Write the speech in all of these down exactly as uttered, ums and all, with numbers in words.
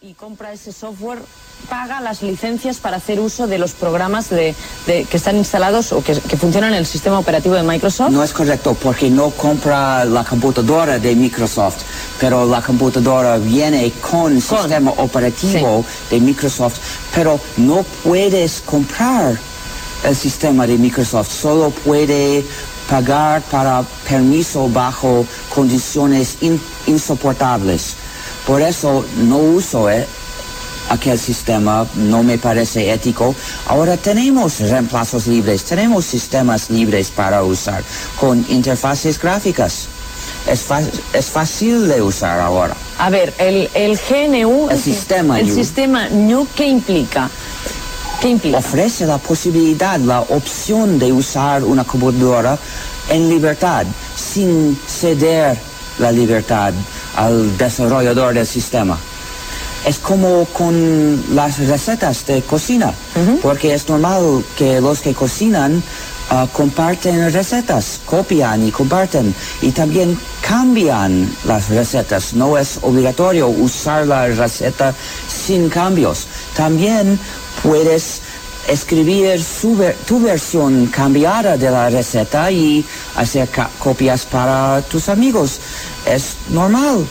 y compra ese software, paga las licencias para hacer uso de los programas de, de que están instalados o que, que funcionan en el sistema operativo de Microsoft. No es correcto, porque no compra la computadora de Microsoft, pero la computadora viene con el sistema operativo sí. de Microsoft, pero no puedes comprar el sistema de Microsoft, solo puede pagar para permiso bajo condiciones in, insoportables. Por eso no uso eh, aquel sistema, no me parece ético. Ahora tenemos reemplazos libres, tenemos sistemas libres para usar con interfaces gráficas. Es, es fácil de usar ahora. A ver, el, el G N U, el, el sistema el New. sistema New, ¿qué implica? ¿Qué implica? Ofrece la posibilidad, la opción de usar una computadora en libertad, sin ceder la libertad al desarrollador del sistema. Es como con las recetas de cocina, uh-huh. porque es normal que los que cocinan uh, comparten recetas, copian y comparten, y también cambian las recetas. No es obligatorio usar la receta sin cambios. También puedes escribir su ver, tu versión cambiada de la receta y hacer ca- copias para tus amigos. Es normal.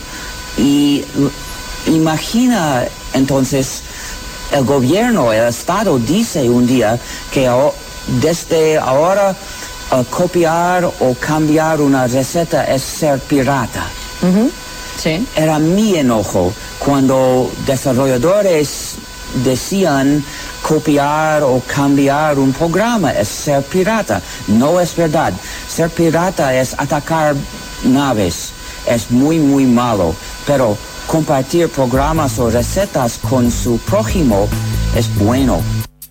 Y imagina entonces, el gobierno, el Estado dice un día que oh, desde ahora uh, copiar o cambiar una receta es ser pirata. Uh-huh. Sí. Era mi enojo cuando desarrolladores decían copiar o cambiar un programa es ser pirata. No es verdad. Ser pirata es atacar naves. Es muy, muy malo. Pero compartir programas o recetas con su prójimo es bueno.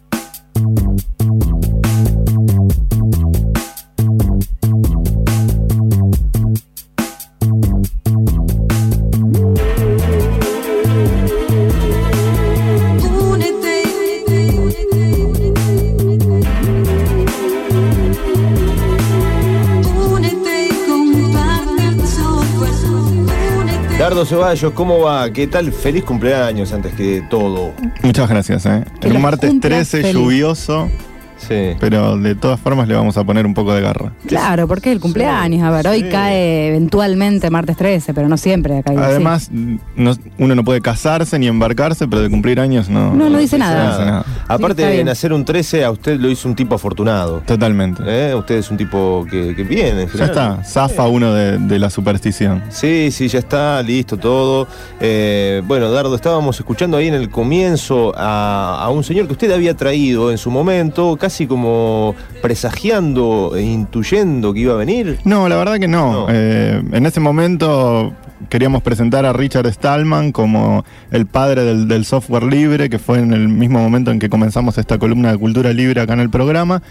Dardo Ceballos, ¿cómo va? ¿Qué tal? Feliz cumpleaños antes que todo. Muchas gracias, ¿eh? Que El martes trece, feliz. lluvioso. Sí. Pero de todas formas le vamos a poner un poco de garra. Claro, porque es el cumpleaños. A ver, hoy Sí. cae eventualmente martes trece, pero no siempre cae. Además, no, uno no puede casarse ni embarcarse, pero de cumplir años no. No, no dice no nada. dice nada. Aparte está de bien. nacer un trece, a usted lo hizo un tipo afortunado. Totalmente. ¿Eh? Usted es un tipo que, que viene. Ya está, zafa uno de, de la superstición. Sí, sí, ya está, listo todo. Eh, bueno, Dardo, estábamos escuchando ahí en el comienzo a, a un señor que usted había traído en su momento, casi como presagiando e intuyendo que iba a venir. No, la verdad que no. No. Eh, en ese momento queríamos presentar a Richard Stallman como el padre del, del software libre, que fue en el mismo momento en que comenzamos esta columna de cultura libre acá en el programa.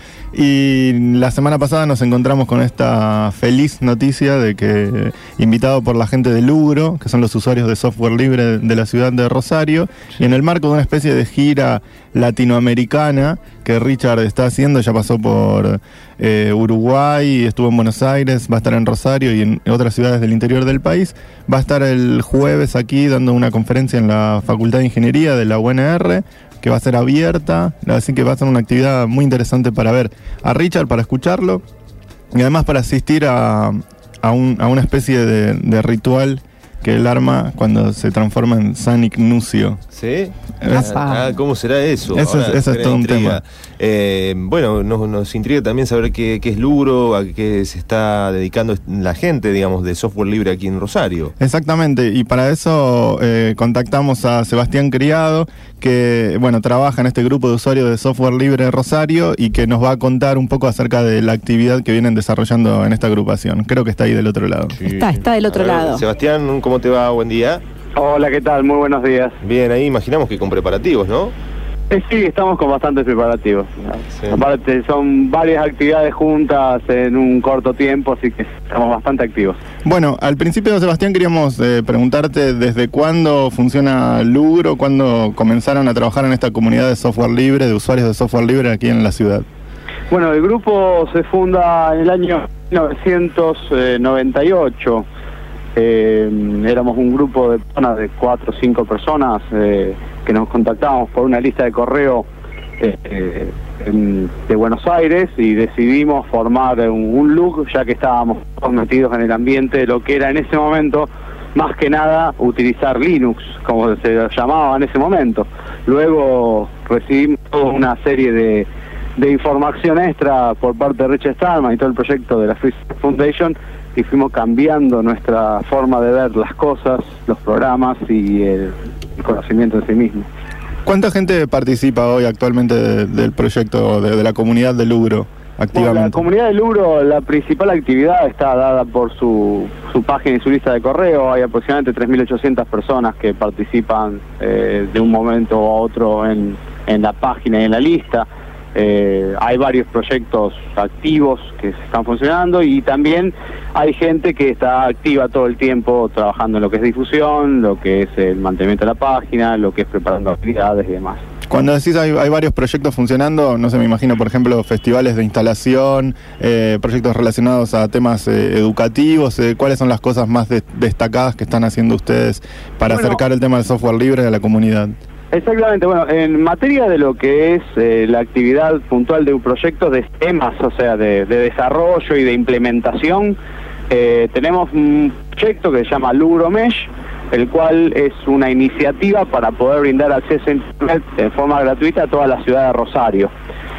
Y la semana pasada nos encontramos con esta feliz noticia de que, invitado por la gente de Lugro, que son los usuarios de software libre de la ciudad de Rosario, y en el marco de una especie de gira latinoamericana que Richard está haciendo, ya pasó por eh, Uruguay, estuvo en Buenos Aires, va a estar en Rosario y en otras ciudades del interior del país. Va a estar el jueves aquí dando una conferencia en la Facultad de Ingeniería de la U N R, que va a ser abierta, así que va a ser una actividad muy interesante para ver a Richard, para escucharlo y además para asistir a, a, un, a una especie de, de ritual que él arma cuando se transforma en San Ignacio. ¿Sí? Es- Ah, ¿cómo será eso? Eso es- Ahora, eso es genera todo un intriga. Eh, bueno, nos, nos intriga también saber qué, qué es Lugro, a qué se está dedicando la gente, digamos, de software libre aquí en Rosario. Exactamente, y para eso eh, contactamos a Sebastián Criado, que bueno trabaja en este grupo de usuarios de software libre de Rosario y que nos va a contar un poco acerca de la actividad que vienen desarrollando en esta agrupación. Creo que está ahí del otro lado. Está, está del otro A ver, lado. Sebastián, ¿cómo te va? Buen día. Hola, ¿qué tal? Muy buenos días. Bien, ahí imaginamos que con preparativos, ¿no? Eh, sí, estamos con bastantes preparativos. Sí. Aparte, son varias actividades juntas en un corto tiempo, así que estamos bastante activos. Bueno, al principio, Sebastián, queríamos eh, preguntarte desde cuándo funciona Lugro, cuándo comenzaron a trabajar en esta comunidad de software libre, de usuarios de software libre aquí en la ciudad. Bueno, el grupo se funda en el año mil novecientos noventa y ocho. Eh, éramos un grupo de personas, de cuatro o cinco personas, eh, que nos contactábamos por una lista de correo eh, en, de Buenos Aires, y decidimos formar un, un look, ya que estábamos metidos en el ambiente de lo que era en ese momento, más que nada, utilizar Linux, como se llamaba en ese momento. Luego recibimos toda una serie de, de información extra por parte de Richard Stallman y todo el proyecto de la Free Software Foundation, y fuimos cambiando nuestra forma de ver las cosas, los programas y el, el conocimiento en sí mismo. ¿Cuánta gente participa hoy actualmente de, del proyecto, de, de la comunidad de Lugro, activamente? Bueno, la comunidad de Lugro, la principal actividad está dada por su, su página y su lista de correo. Hay aproximadamente tres mil ochocientas personas que participan eh, de un momento a otro en, en la página y en la lista. Eh, hay varios proyectos activos que se están funcionando, y también hay gente que está activa todo el tiempo trabajando en lo que es difusión, lo que es el mantenimiento de la página, lo que es preparando actividades y demás. Cuando decís hay, hay varios proyectos funcionando, no sé, me imagino, por ejemplo, festivales de instalación, eh, proyectos relacionados a temas eh, educativos. Eh, ¿Cuáles son las cosas más de, destacadas que están haciendo ustedes para bueno, acercar el tema del software libre a la comunidad? Exactamente, bueno, en materia de lo que es eh, la actividad puntual de un proyecto de temas, o sea, de, de desarrollo y de implementación, eh, tenemos un proyecto que se llama Lugro Mesh, el cual es una iniciativa para poder brindar acceso a Internet de forma gratuita a toda la ciudad de Rosario.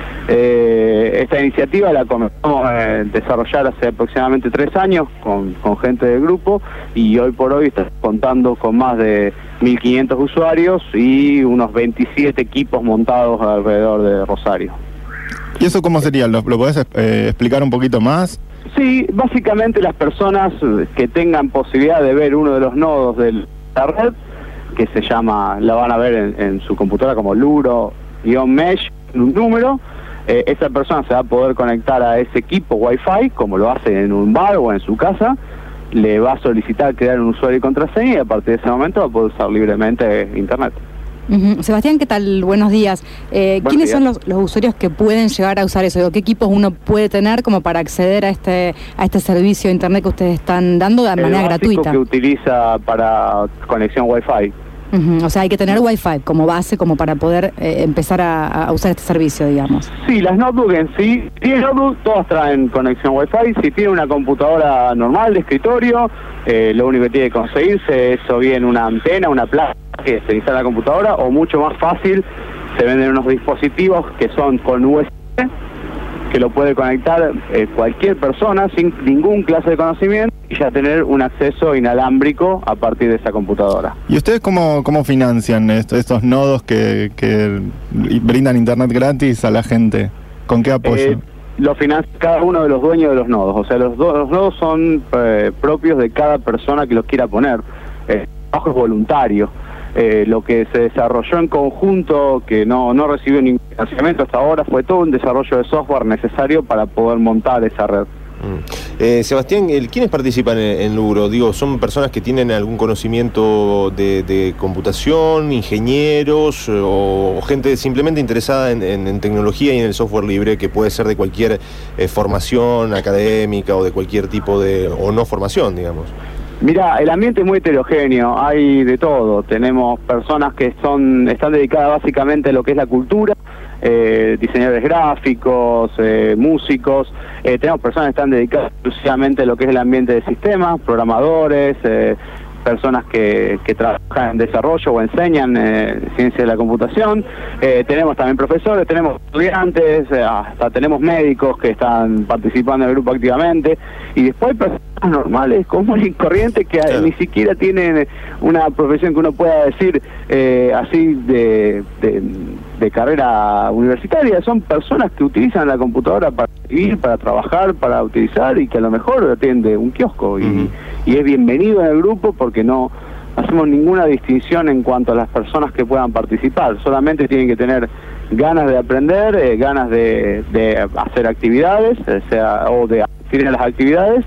Eh, esta iniciativa la comenzamos a desarrollar hace aproximadamente tres años con, con gente del grupo, y hoy por hoy está contando con más de mil quinientos usuarios y unos veintisiete equipos montados alrededor de Rosario. ¿Y eso cómo sería? ¿Lo, lo podés eh, explicar un poquito más? Sí, básicamente las personas que tengan posibilidad de ver uno de los nodos de la red, que se llama, la van a ver en, en su computadora como Lugro-Mesh, un número, eh, esa persona se va a poder conectar a ese equipo Wi-Fi, como lo hace en un bar o en su casa, le va a solicitar crear un usuario y contraseña, y a partir de ese momento va a poder usar libremente Internet. Uh-huh. Sebastián, ¿qué tal? Buenos días. Eh, ¿Quiénes días. son los, los usuarios que pueden llegar a usar eso? Digo, ¿qué equipos uno puede tener como para acceder a este a este servicio de Internet que ustedes están dando de manera gratuita? El básico que utiliza para conexión Wi-Fi. Uh-huh. O sea, hay que tener Wi-Fi como base, como para poder eh, empezar a, a usar este servicio, digamos. Sí, las notebooks en sí, si tienen notebook, todas traen conexión Wi-Fi. Si tiene una computadora normal de escritorio, eh, lo único que tiene que conseguirse es o bien una antena, una placa que se instala en la computadora, o mucho más fácil, se venden unos dispositivos que son con U S B, que lo puede conectar eh, cualquier persona sin ningún clase de conocimiento, y ya tener un acceso inalámbrico a partir de esa computadora. ¿Y ustedes cómo, cómo financian est- estos nodos que, que brindan Internet gratis a la gente? ¿Con qué apoyo? Eh, lo financia cada uno de los dueños de los nodos, o sea, los, do- los nodos son eh, propios de cada persona que los quiera poner. El trabajo es voluntario. Eh, lo que se desarrolló en conjunto, que no, no recibió ningún financiamiento hasta ahora, fue todo un desarrollo de software necesario para poder montar esa red. Mm. Eh, Sebastián, ¿quiénes participan en, en Lugro? Digo, ¿son personas que tienen algún conocimiento de, de computación, ingenieros, o, o gente simplemente interesada en, en, en tecnología y en el software libre, que puede ser de cualquier eh, formación académica o de cualquier tipo de, o no formación, digamos? Mira, el ambiente es muy heterogéneo, hay de todo. Tenemos personas que son están dedicadas básicamente a lo que es la cultura, eh, diseñadores gráficos, eh, músicos. Eh, tenemos personas que están dedicadas exclusivamente a lo que es el ambiente de sistemas, programadores, eh, personas que, que trabajan en desarrollo o enseñan eh, ciencia de la computación. Eh, tenemos también profesores, tenemos estudiantes, eh, hasta tenemos médicos que están participando en el grupo activamente, y después hay personas normales, comunes y corrientes que claro. ni siquiera tienen una profesión que uno pueda decir eh, así de, de, de carrera universitaria. Son personas que utilizan la computadora para vivir, para trabajar, para utilizar, y que a lo mejor atiende un kiosco, y, uh-huh. y es bienvenido en el grupo, porque no hacemos ninguna distinción en cuanto a las personas que puedan participar. Solamente tienen que tener ganas de aprender, eh, ganas de, de hacer actividades, o sea, o de asistir a las actividades,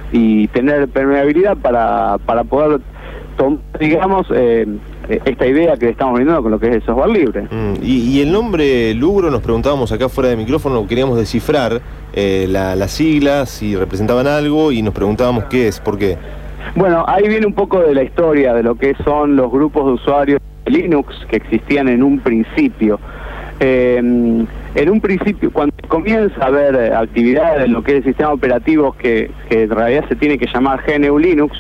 y tener permeabilidad para, para poder tomar, digamos, eh, esta idea que estamos brindando con lo que es el software libre. Mm, y, y el nombre Lugro, nos preguntábamos acá fuera de micrófono, queríamos descifrar eh, la, las siglas, si representaban algo, y nos preguntábamos qué es, por qué. Bueno, ahí viene un poco de la historia de lo que son los grupos de usuarios de Linux que existían en un principio. Eh, en un principio, cuando comienza a haber eh, actividades en lo que es el sistema operativo que, que en realidad se tiene que llamar G N U Linux,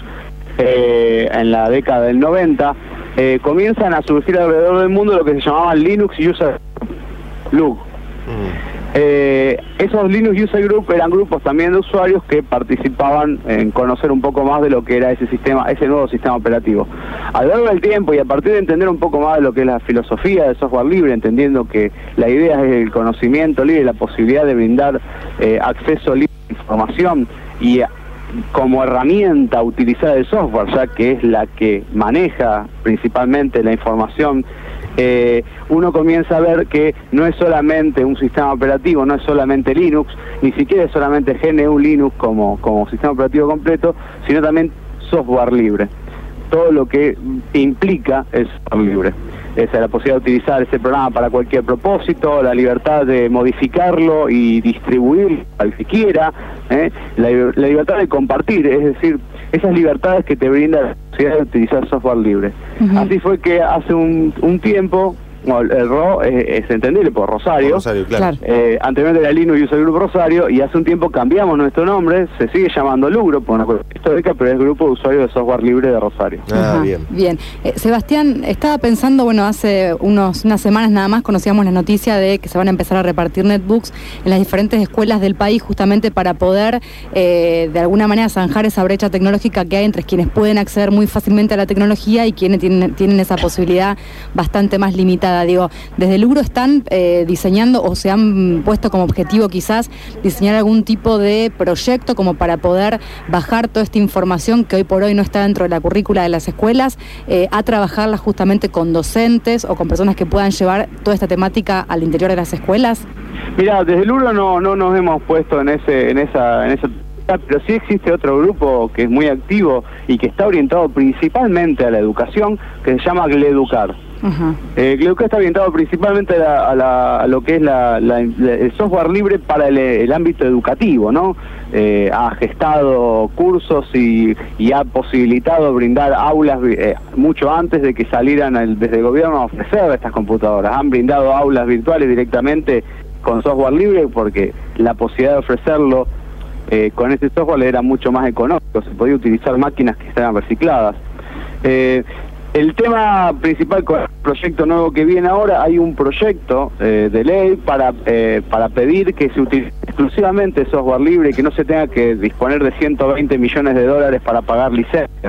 eh, en la década del noventa, eh, comienzan a surgir alrededor del mundo lo que se llamaban Linux User Group. Mm. Eh, esos Linux User Group eran grupos también de usuarios que participaban en conocer un poco más de lo que era ese sistema, ese nuevo sistema operativo. A lo largo del tiempo y a partir de entender un poco más de lo que es la filosofía del software libre, entendiendo que la idea es el conocimiento libre, la posibilidad de brindar eh, acceso libre a información y a, como herramienta utilizar el software, ya que es la que maneja principalmente la información, eh, uno comienza a ver que no es solamente un sistema operativo, no es solamente Linux, ni siquiera es solamente G N U Linux como, como sistema operativo completo, sino también software libre. Todo lo que implica el software libre. Esa es la posibilidad de utilizar ese programa para cualquier propósito, la libertad de modificarlo y distribuirlo al que quiera, ¿eh? la, la libertad de compartir, es decir, esas libertades que te brinda la posibilidad de utilizar software libre. Uh-huh. Así fue que hace un, un tiempo, bueno, el R O es, es entendible por Rosario, por Rosario claro. eh, anteriormente era Linux User Group Rosario, y hace un tiempo cambiamos nuestro nombre, se sigue llamando Lugro, por una cuestión histórica, pero es Grupo de Usuarios de Software Libre de Rosario. Ah, Ajá, bien. Bien. Eh, Sebastián, estaba pensando, bueno, hace unos unas semanas nada más conocíamos la noticia de que se van a empezar a repartir netbooks en las diferentes escuelas del país, justamente para poder, eh, de alguna manera, zanjar esa brecha tecnológica que hay entre quienes pueden acceder muy fácilmente a la tecnología y quienes tienen, tienen esa posibilidad bastante más limitada. Digo, desde Lugro están eh, diseñando o se han puesto como objetivo quizás diseñar algún tipo de proyecto como para poder bajar toda esta información que hoy por hoy no está dentro de la currícula de las escuelas, eh, a trabajarla justamente con docentes o con personas que puedan llevar toda esta temática al interior de las escuelas. Mira, desde Lugro no, no nos hemos puesto en ese, en esa, en esa pero sí existe otro grupo que es muy activo y que está orientado principalmente a la educación, que se llama Gleducar. Uh-huh. eh, Gleducar está orientado principalmente a, la, a, la, a lo que es la, la, el software libre para el, el ámbito educativo, ¿no? Eh, ha gestado cursos y, y ha posibilitado brindar aulas eh, mucho antes de que salieran el, desde el gobierno a ofrecer estas computadoras. Han brindado aulas virtuales directamente con software libre porque la posibilidad de ofrecerlo Eh, con este software era mucho más económico, se podía utilizar máquinas que estaban recicladas. Eh, el tema principal con el proyecto nuevo que viene ahora, hay un proyecto eh, de ley para, eh, para pedir que se utilice exclusivamente software libre y que no se tenga que disponer de ciento veinte millones de dólares para pagar licencias,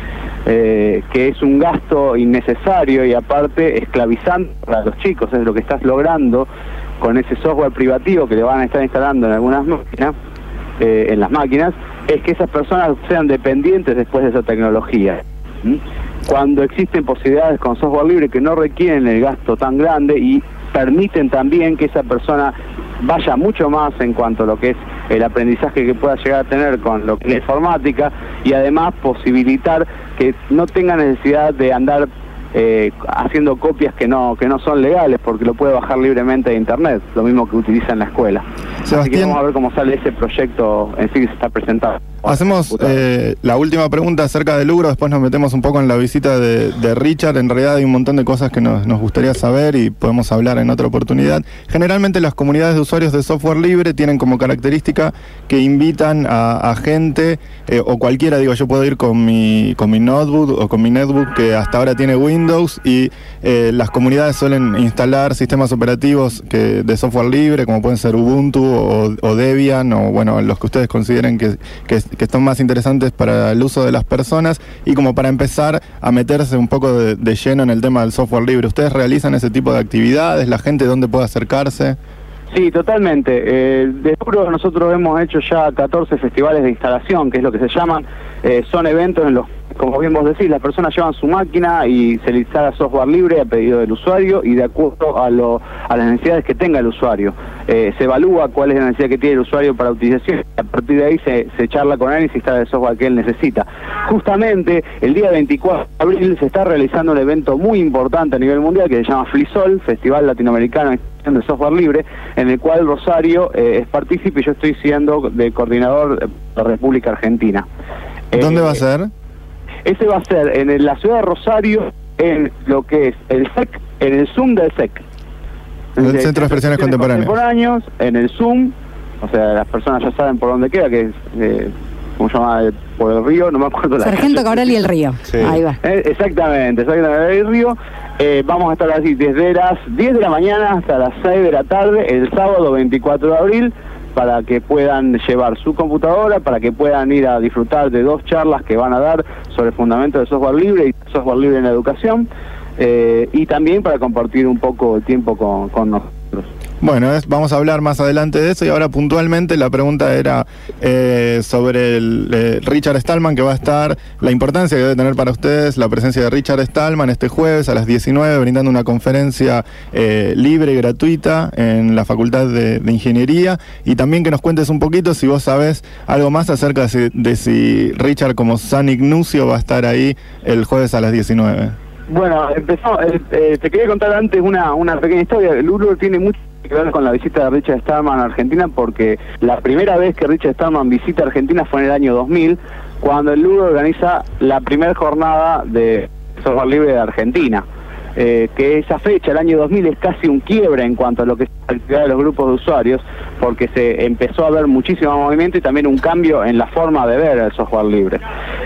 eh, que es un gasto innecesario y aparte esclavizante para los chicos. Es lo que estás logrando con ese software privativo que le van a estar instalando en algunas máquinas. Eh, en las máquinas, es que esas personas sean dependientes después de esa tecnología. ¿Mm? Cuando existen posibilidades con software libre que no requieren el gasto tan grande y permiten también que esa persona vaya mucho más en cuanto a lo que es el aprendizaje que pueda llegar a tener con lo que es la informática, y además posibilitar que no tenga necesidad de andar Eh, haciendo copias que no que no son legales, porque lo puede bajar libremente de internet, lo mismo que utiliza en la escuela. Sebastián, así que vamos a ver cómo sale ese proyecto en sí que se está presentando. Hacemos eh, la última pregunta acerca de Lugro, después nos metemos un poco en la visita de, de Richard. En realidad hay un montón de cosas que nos, nos gustaría saber y podemos hablar en otra oportunidad. Generalmente las comunidades de usuarios de software libre tienen como característica que invitan a, a gente, eh, o cualquiera, digo, yo puedo ir con mi, con mi notebook o con mi netbook que hasta ahora tiene Windows, y eh, las comunidades suelen instalar sistemas operativos que, de software libre, como pueden ser Ubuntu o, o Debian, o bueno, los que ustedes consideren que, que que están más interesantes para el uso de las personas, y como para empezar a meterse un poco de, de lleno en el tema del software libre. ¿Ustedes realizan ese tipo de actividades? ¿La gente dónde puede acercarse? Sí, totalmente. Eh, de Lugro nosotros hemos hecho ya catorce festivales de instalación, que es lo que se llaman. Eh, son eventos en los, como bien vos decís, las personas llevan su máquina y se le instala software libre a pedido del usuario y de acuerdo a, lo, a las necesidades que tenga el usuario. Eh, se evalúa cuál es la necesidad que tiene el usuario para utilización, y a partir de ahí se, se charla con él y se instala el software que él necesita. Justamente el día veinticuatro de abril se está realizando un evento muy importante a nivel mundial que se llama FLISOL, Festival Latinoamericano de Software Libre, en el cual Rosario eh, es partícipe y yo estoy siendo de coordinador de la República Argentina. ¿Dónde eh, va a ser? Ese va a ser en el- la ciudad de Rosario, en lo que es el S E C, en el Zoom del S E C. El Centro de Expresiones Contemporáneas. Contemporáneos, en el Zoom, o sea, las personas ya saben por dónde queda, que es, eh, ¿cómo se llama? Por el río, no me acuerdo la Sargento calle. Cabral y el Río. Sí. Ahí va. Eh, exactamente, exactamente, el río. Eh, vamos a estar así desde las diez de la mañana hasta las seis de la tarde, el sábado veinticuatro de abril, para que puedan llevar su computadora, para que puedan ir a disfrutar de dos charlas que van a dar sobre el fundamento del software libre y software libre en la educación, eh, y también para compartir un poco el tiempo con, con nosotros. Bueno, es- vamos a hablar más adelante de eso y ahora puntualmente la pregunta era eh, sobre el, eh, Richard Stallman, que va a estar, la importancia que debe tener para ustedes la presencia de Richard Stallman este jueves a las diecinueve, brindando una conferencia eh, libre y gratuita en la Facultad de, de Ingeniería, y también que nos cuentes un poquito si vos sabés algo más acerca de si, de si Richard como San Ignacio va a estar ahí el jueves a las diecinueve. Bueno, empezó, eh, eh, te quería contar antes una, una pequeña historia. El Urur tiene mucho que ver con la visita de Richard Stallman a Argentina, porque la primera vez que Richard Stallman visita Argentina fue en el año dos mil, cuando el Urur organiza la primera jornada de software libre de Argentina. Eh, que esa fecha, el año dos mil, es casi un quiebre en cuanto a lo que es la actividad de los grupos de usuarios, porque se empezó a ver muchísimo movimiento y también un cambio en la forma de ver el software libre.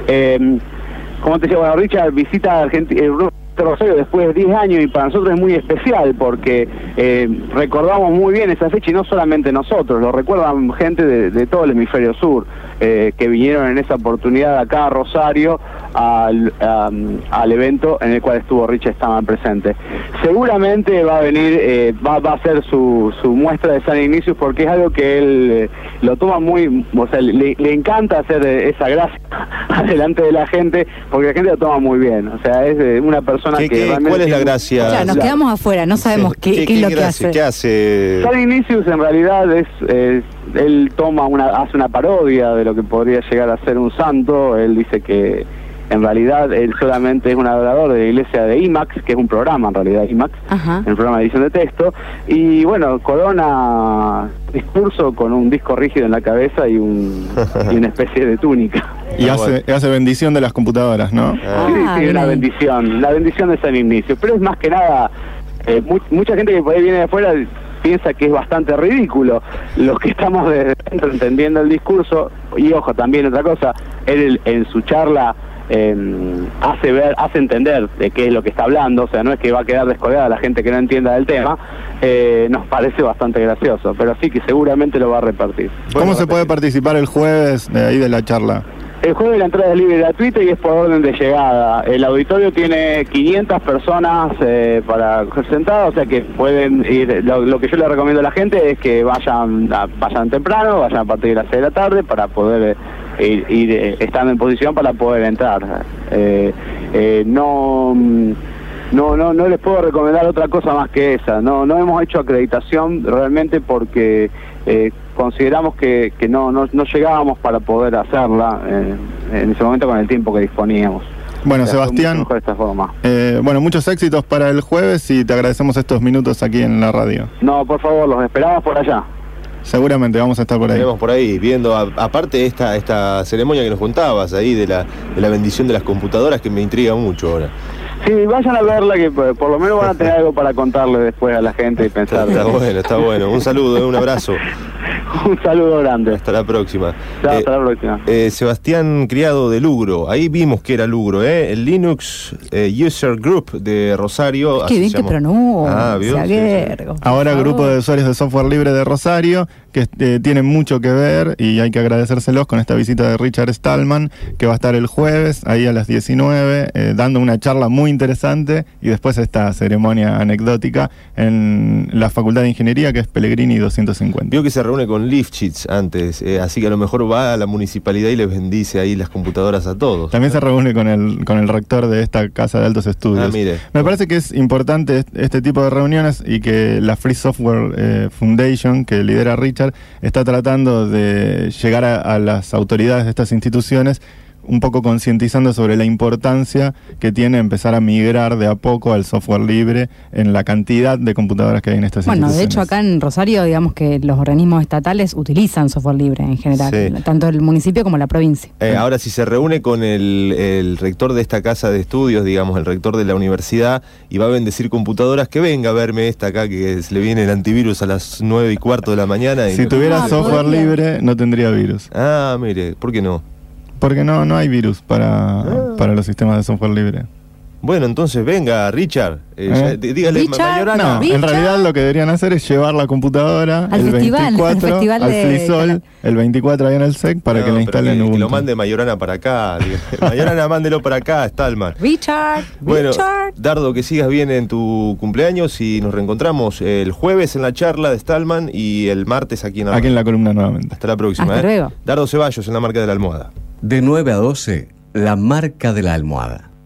Eh, Como te decía, bueno, Richard visita Argentina, el grupo de Rosario después de diez años, y para nosotros es muy especial porque eh, recordamos muy bien esa fecha, y no solamente nosotros, lo recuerdan gente de, de todo el hemisferio sur, eh, que vinieron en esa oportunidad acá a Rosario al, um, al evento en el cual estuvo Richard Stallman presente. Seguramente va a venir, eh, va, va a hacer su, su muestra de San Ignacio, porque es algo que él eh, lo toma muy, o sea, le, le encanta hacer esa gracia delante de la gente, porque la gente lo toma muy bien. O sea, es eh, una persona ¿Qué- que qué- realmente... ¿Cuál es la gracia? Claro, nos Claro. quedamos afuera, no sabemos Sí. qué, qué es lo que gracia? hace. ¿Qué hace? San Ignatius en realidad es, es- él toma una, hace una parodia de lo que podría llegar a ser un santo. Él dice que en realidad él solamente es un adorador de la iglesia de IMAX, que es un programa en realidad, IMAX, Ajá. el programa de edición de texto, y bueno, corona discurso con un disco rígido en la cabeza y, un, y una especie de túnica. Y Ah, hace, hace bendición de las computadoras, ¿no? Ah. Sí, sí, Ah, una bien. bendición, la bendición de San Ignacio. Pero es más que nada, eh, mu- mucha gente que por ahí viene de afuera piensa que es bastante ridículo. Los que estamos desde dentro entendiendo el discurso, y ojo, también otra cosa, él en su charla eh, hace ver, hace entender de qué es lo que está hablando, o sea, no es que va a quedar descolgada la gente que no entienda del tema. Eh, nos parece bastante gracioso, pero sí que seguramente lo va a repartir. ¿Cómo Bueno, se puede participar el jueves de ahí de la charla? El jueves la entrada es libre y gratuita y es por orden de llegada. El auditorio tiene quinientas personas eh, para coger sentadas, o sea que pueden ir. Lo, lo que yo le recomiendo a la gente es que vayan a- vayan temprano, vayan a partir de las seis de la tarde para poder eh, ir, ir eh, estando en posición para poder entrar. Eh, eh, no... No, no, no les puedo recomendar otra cosa más que esa. No, no hemos hecho acreditación realmente porque eh, consideramos que, que no, no, no llegábamos para poder hacerla eh, en ese momento con el tiempo que disponíamos. Bueno, O sea, fue Sebastián, mucho mejor de esta forma. eh, bueno, muchos éxitos para el jueves y te agradecemos estos minutos aquí en la radio. No, por favor, los esperamos por allá. Seguramente vamos a estar por ahí. Estaremos por ahí viendo, a- aparte esta esta ceremonia que nos contabas ahí de la, de la bendición de las computadoras, que me intriga mucho ahora. Sí, vayan a verla, que por, por lo menos van a tener algo para contarle después a la gente y Está, pensar. está bueno, está bueno. Un saludo, eh, un abrazo. Un saludo grande. Hasta la próxima. Chao, Eh, hasta la próxima. eh, Sebastián Criado de Lugro, ahí vimos que era Lugro, ¿eh? El Linux eh, User Group de Rosario. Qué así bien se que llama. pronuncia, Ah, ¿vio? Sí, sí. Gergo, por Ahora favor. grupo de usuarios de software libre de Rosario, que eh, tienen mucho que ver y hay que agradecérselos con esta visita de Richard Stallman, que va a estar el jueves ahí a las diecinueve, eh, dando una charla muy interesante, y después esta ceremonia anecdótica en la Facultad de Ingeniería, que es Pellegrini doscientos cincuenta. Vio que se reúne con Lifshitz antes, eh, así que a lo mejor va a la municipalidad y les bendice ahí las computadoras a todos. También se reúne con el, con el rector de esta casa de altos estudios. Ah, mire. Me parece que es importante est- este tipo de reuniones, y que la Free Software eh, Foundation, que lidera Richard, está tratando de llegar a, a las autoridades de estas instituciones un poco concientizando sobre la importancia que tiene empezar a migrar de a poco al software libre en la cantidad de computadoras que hay en estas Bueno, instituciones. de hecho acá en Rosario, digamos que los organismos estatales utilizan software libre en general, Sí. tanto el municipio como la provincia. Eh, ahora, si se reúne con el, el rector de esta casa de estudios, digamos, el rector de la universidad, y va a bendecir computadoras, que venga a verme esta acá, que se le viene el antivirus a las nueve y cuarto de la mañana. Y Si no- tuviera Ah, software podría. libre, no tendría virus. Ah, mire, ¿por qué no? Porque no, no hay virus para, Ah. para los sistemas de software libre. Bueno, entonces venga, Richard. Eh, ¿Eh? ya- d- dígale, Richard, Ma- Mayorana. No, Richard. en realidad lo que deberían hacer es llevar la computadora Al el festival, al veinticuatro festival al de- FliSol, el veinticuatro ahí en el S E C para No, que le pero instalen que, que Ubuntu. lo mande Mayorana para acá. diga. Mayorana, mándelo para acá, Stallman. Richard, Bueno, Richard. Dardo, que sigas bien en tu cumpleaños y nos reencontramos el jueves en la charla de Stallman y el martes aquí en la Aquí en la columna nuevamente. Hasta la próxima. Hasta ¿eh? luego. Dardo Ceballos en la marca de la almohada. De nueve a doce, la marca de la almohada.